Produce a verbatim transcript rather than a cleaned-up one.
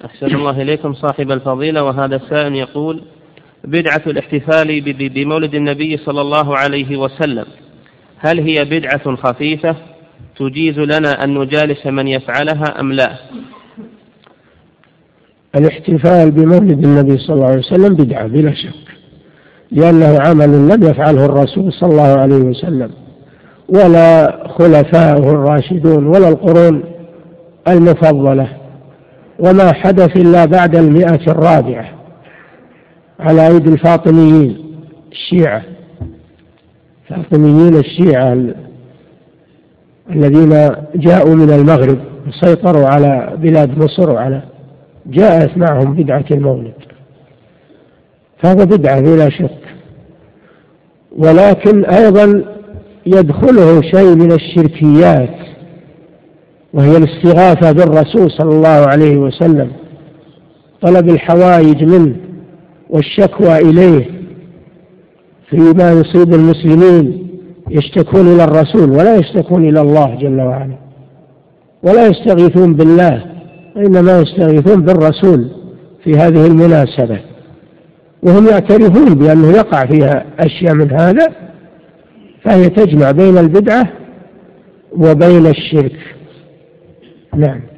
أحسن الله إليكم صاحب الفضيلة. وهذا السائل يقول: بدعة الاحتفال بمولد النبي صلى الله عليه وسلم هل هي بدعة خفيفة تجيز لنا أن نجالس من يفعلها أم لا؟ الاحتفال بمولد النبي صلى الله عليه وسلم بدعة بلا شك، لأنه عمل لم يفعله الرسول صلى الله عليه وسلم ولا خلفاؤه الراشدون ولا القرون المفضلة، وما حدث إلا بعد المئة الرابعة على أيدي الفاطميين الشيعة فاطميين الشيعة الذين جاءوا من المغرب وسيطروا على بلاد مصر وعلى جاءت معهم بدعة المولد، فهذا بدعة بلا شك. ولكن أيضا يدخله شيء من الشركيات، وهي الاستغاثة بالرسول صلى الله عليه وسلم، طلب الحوائج منه والشكوى إليه فيما يصيب المسلمين، يشتكون إلى الرسول ولا يشتكون إلى الله جل وعلا، ولا يستغيثون بالله وإنما يستغيثون بالرسول في هذه المناسبة، وهم يعترفون بأنه يقع فيها أشياء من هذا، فهي تجمع بين البدعة وبين الشرك. نعم.